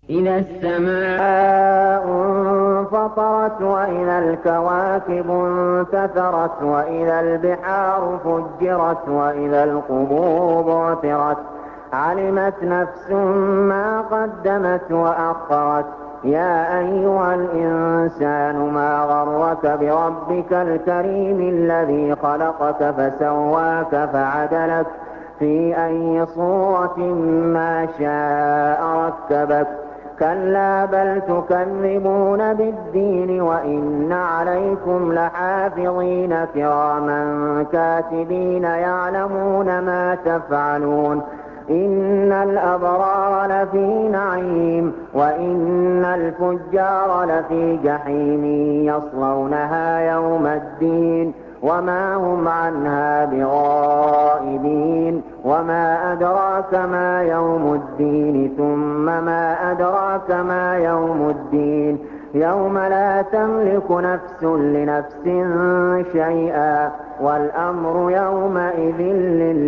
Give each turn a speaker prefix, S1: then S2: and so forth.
S1: إذا السماء انفطرت وإذا الكواكب انتثرت وإذا البحار فجرت وإذا القبور بعثرت علمت نفس ما قدمت وأخرت يا أيها الإنسان ما غرك بربك الكريم الذي خلقك فسواك فعدلك في أي صورة ما شاء ركبك كلا بل تكذبون بالدين وإن عليكم لحافظين كراما كاتبين يعلمون ما تفعلون إن الأبرار لفي نعيم وإن الفجار لفي جحيم يصلونها يوم الدين وما هم عنها بغائبين وما أدراك ما يوم الدين ثم ما أدراك ما يوم الدين يوم لا تملك نفس لنفس شيئا والأمر يومئذ لله